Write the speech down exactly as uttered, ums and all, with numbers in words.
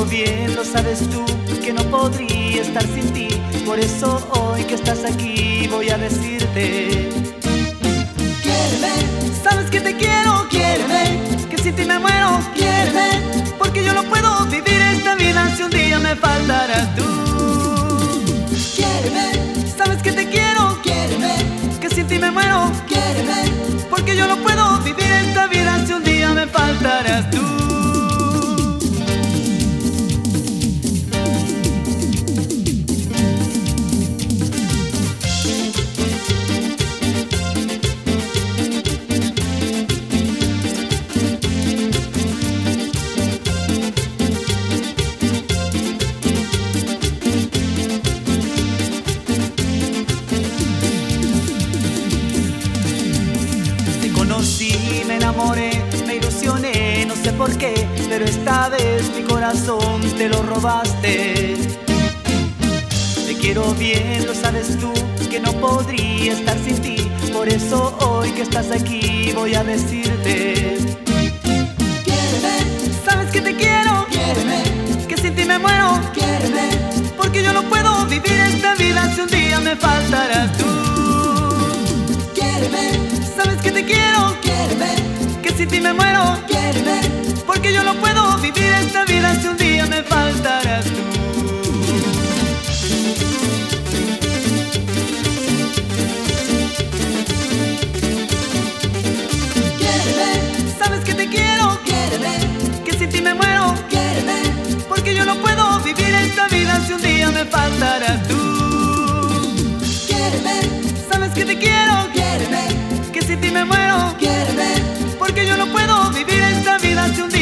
bien, lo sabes tú, que no podría estar sin ti. Por eso hoy que estás aquí voy a decirte: Quiéreme, sabes que te quiero, quiéreme, que sin ti me muero, quiéreme, porque yo no puedo vivir esta vida si un día me faltarás tú. quiéreme, Sabes que te quiero, quiéreme, que sin ti me muero, quiéreme, porque yo no puedo vivir esta vida si un día me faltarás tú. Conocí, me enamoré, me ilusioné, no sé por qué, pero esta vez mi corazón te lo robaste. Te quiero bien, lo sabes tú, que no podría estar sin ti. Por eso hoy que estás aquí voy a decirte: quiéreme, sabes que te quiero, quiéreme, que sin ti me muero, quiéreme, porque yo no puedo vivir esta vida si un día me faltarás tú. quiéreme, Sabes que te quiero, quiéreme, que sin ti me muero, quiéreme, porque yo no puedo vivir esta vida si un día me faltarás tú. quiéreme, Sabes que te quiero, quiéreme, que sin ti me muero, quiéreme, porque yo no puedo vivir esta vida si un día me faltarás tú. quiéreme, Sabes que te quiero, quiéreme, que sin ti me muero, quiéreme, porque yo no puedo vivir esta vida si un día